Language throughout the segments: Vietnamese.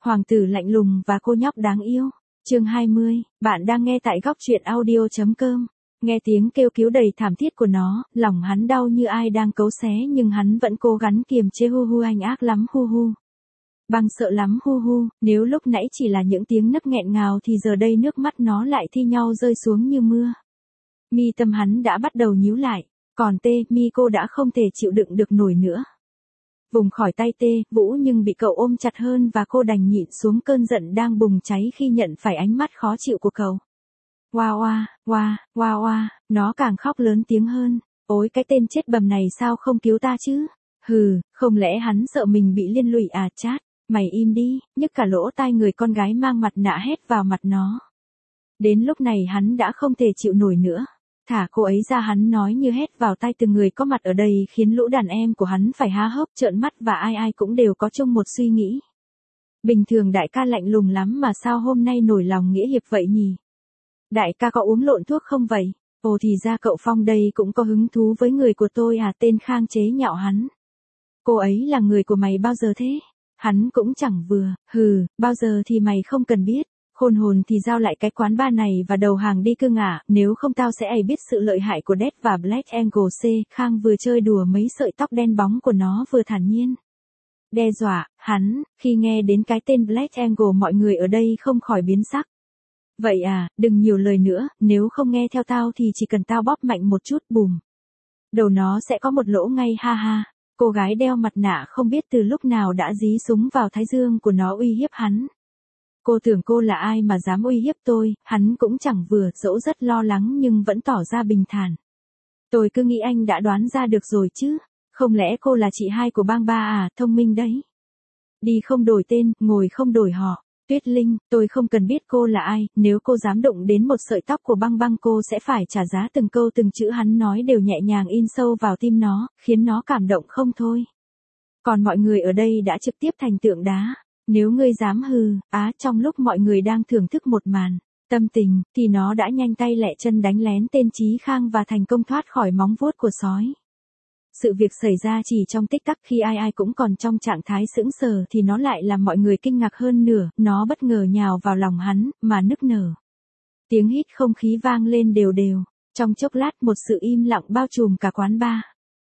Hoàng tử lạnh lùng và cô nhóc đáng yêu. Chương 20, bạn đang nghe tại góc truyện audio.com. Nghe tiếng kêu cứu đầy thảm thiết của nó, lòng hắn đau như ai đang cấu xé nhưng hắn vẫn cố gắng kiềm chế. Hu hu, anh ác lắm hu hu. Băng sợ lắm hu hu, nếu lúc nãy chỉ là những tiếng nấc nghẹn ngào thì giờ đây nước mắt nó lại thi nhau rơi xuống như mưa. Mi tâm hắn đã bắt đầu nhíu lại, còn Mi cô đã không thể chịu đựng được nổi nữa. Vùng khỏi tay Vũ nhưng bị cậu ôm chặt hơn và cô đành nhịn xuống cơn giận đang bùng cháy khi nhận phải ánh mắt khó chịu của cậu. Oa, nó càng khóc lớn tiếng hơn. Ôi cái tên chết bầm này sao không cứu ta chứ? Hừ, không lẽ hắn sợ mình bị liên lụy à? Chát, mày im đi, nhức cả lỗ tai người con gái mang mặt nạ hét vào mặt nó. Đến lúc này hắn đã không thể chịu nổi nữa. Thả cô ấy ra, hắn nói như hét vào tai từng người có mặt ở đây, khiến lũ đàn em của hắn phải há hốc trợn mắt và ai cũng đều có chung một suy nghĩ. Bình thường đại ca lạnh lùng lắm mà sao hôm nay nổi lòng nghĩa hiệp vậy nhỉ? Đại ca có uống lộn thuốc không vậy? Ồ thì ra cậu Phong đây cũng có hứng thú với người của tôi à? Tên Khang chế nhạo hắn. Cô ấy là người của mày bao giờ thế? Hắn cũng chẳng vừa, bao giờ thì mày không cần biết. Khôn hồn thì giao lại cái quán bar này và đầu hàng đi cưng à, nếu không tao sẽ biết sự lợi hại của Dead và Black Angle. Khang vừa chơi đùa mấy sợi tóc đen bóng của nó vừa thản nhiên đe dọa hắn. Khi nghe đến cái tên Black Angle, mọi người ở đây không khỏi biến sắc. Vậy à, đừng nhiều lời nữa, nếu không nghe theo tao thì chỉ cần tao bóp mạnh một chút, bùm, đầu nó sẽ có một lỗ ngay, ha ha. Cô gái đeo mặt nạ không biết từ lúc nào đã dí súng vào thái dương của nó uy hiếp hắn. Cô tưởng cô là ai mà dám uy hiếp tôi? Hắn cũng chẳng vừa, dẫu rất lo lắng nhưng vẫn tỏ ra bình thản. Tôi cứ nghĩ anh đã đoán ra được rồi chứ. Không lẽ cô là chị hai của bang ba à? Thông minh đấy. Đi không đổi tên, ngồi không đổi họ. Tuyết Linh, tôi không cần biết cô là ai, nếu cô dám động đến một sợi tóc của băng cô sẽ phải trả giá. Từng câu từng chữ hắn nói đều nhẹ nhàng in sâu vào tim nó, khiến nó cảm động không thôi. Còn mọi người ở đây đã trực tiếp thành tượng đá. Nếu ngươi dám trong lúc mọi người đang thưởng thức một màn tâm tình, thì nó đã nhanh tay lẹ chân đánh lén tên Chí Khang và thành công thoát khỏi móng vuốt của sói. Sự việc xảy ra chỉ trong tích tắc, khi ai cũng còn trong trạng thái sững sờ thì nó lại làm mọi người kinh ngạc hơn nữa. Nó bất ngờ nhào vào lòng hắn, mà nức nở. Tiếng hít không khí vang lên đều đều. Trong chốc lát một sự im lặng bao trùm cả quán bar.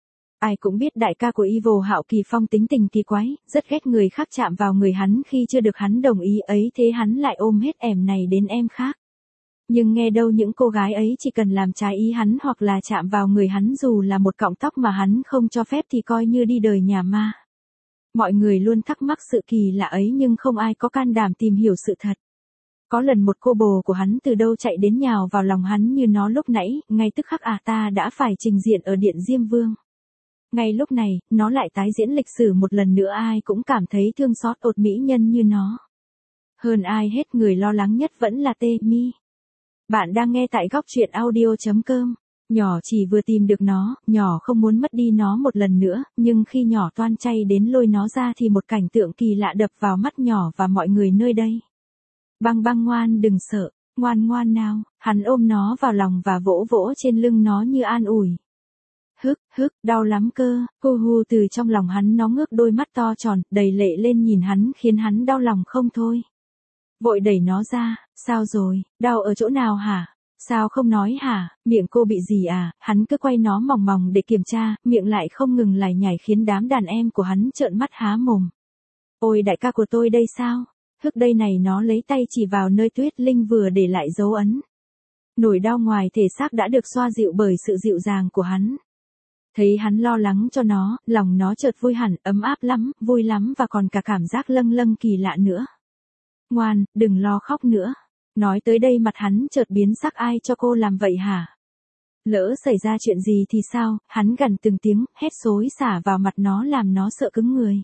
Ai cũng biết đại ca của Evil Hạo Kỳ Phong tính tình kỳ quái, rất ghét người khác chạm vào người hắn khi chưa được hắn đồng ý ấy, thế hắn lại ôm hết em này đến em khác. Nhưng nghe đâu những cô gái ấy chỉ cần làm trái ý hắn hoặc là chạm vào người hắn dù là một cọng tóc mà hắn không cho phép thì coi như đi đời nhà ma. Mọi người luôn thắc mắc sự kỳ lạ ấy nhưng không ai có can đảm tìm hiểu sự thật. Có lần một cô bồ của hắn từ đâu chạy đến nhào vào lòng hắn như nó lúc nãy, ngay tức khắc ta đã phải trình diện ở Điện Diêm Vương. Ngay lúc này, nó lại tái diễn lịch sử một lần nữa, ai cũng cảm thấy thương xót ột mỹ nhân như nó. Hơn ai hết, người lo lắng nhất vẫn là Mi. Bạn đang nghe tại góc truyện audio.com. Nhỏ chỉ vừa tìm được nó, nhỏ không muốn mất đi nó một lần nữa, nhưng khi nhỏ toan chay đến lôi nó ra thì một cảnh tượng kỳ lạ đập vào mắt nhỏ và mọi người nơi đây. Băng ngoan, đừng sợ, ngoan nào, hắn ôm nó vào lòng và vỗ vỗ trên lưng nó như an ủi. Đau lắm cơ, hu từ trong lòng hắn nó ngước đôi mắt to tròn, đầy lệ lên nhìn hắn khiến hắn đau lòng không thôi. Vội đẩy nó ra, sao rồi, đau ở chỗ nào hả? Sao không nói hả? Miệng cô bị gì à? Hắn cứ quay nó mòng để kiểm tra, miệng lại không ngừng lải nhải khiến đám đàn em của hắn trợn mắt há mồm. Ôi đại ca của tôi đây sao? Đây này, nó lấy tay chỉ vào nơi Tuyết Linh vừa để lại dấu ấn. Nỗi đau ngoài thể xác đã được xoa dịu bởi sự dịu dàng của hắn. Thấy hắn lo lắng cho nó, lòng nó chợt vui hẳn, ấm áp lắm, vui lắm và còn cả cảm giác lâng kỳ lạ nữa. Ngoan, đừng lo khóc nữa. Nói tới đây mặt hắn chợt biến sắc, ai cho cô làm vậy hả? Lỡ xảy ra chuyện gì thì sao? Hắn gằn từng tiếng, hét xối xả vào mặt nó làm nó sợ cứng người.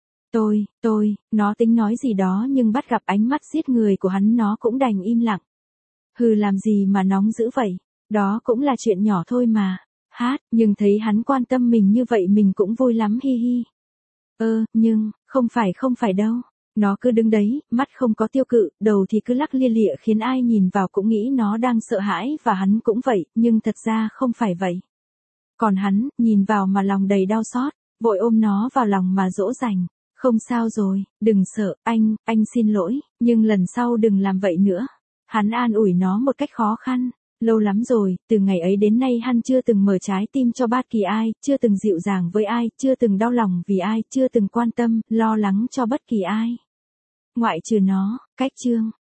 Nó tính nói gì đó nhưng bắt gặp ánh mắt giết người của hắn nó cũng đành im lặng. Làm gì mà nóng dữ vậy? Đó cũng là chuyện nhỏ thôi mà. Nhưng thấy hắn quan tâm mình như vậy mình cũng vui lắm, hi hi. Nhưng, không phải đâu. Nó cứ đứng đấy, mắt không có tiêu cự, đầu thì cứ lắc lia lịa khiến ai nhìn vào cũng nghĩ nó đang sợ hãi và hắn cũng vậy, nhưng thật ra không phải vậy. Còn hắn, nhìn vào mà lòng đầy đau xót, vội ôm nó vào lòng mà dỗ dành. Không sao rồi, đừng sợ, anh xin lỗi, nhưng lần sau đừng làm vậy nữa. Hắn an ủi nó một cách khó khăn. Lâu lắm rồi, từ ngày ấy đến nay hắn chưa từng mở trái tim cho bất kỳ ai, chưa từng dịu dàng với ai, chưa từng đau lòng vì ai, chưa từng quan tâm, lo lắng cho bất kỳ ai. Ngoại trừ nó, cách chương.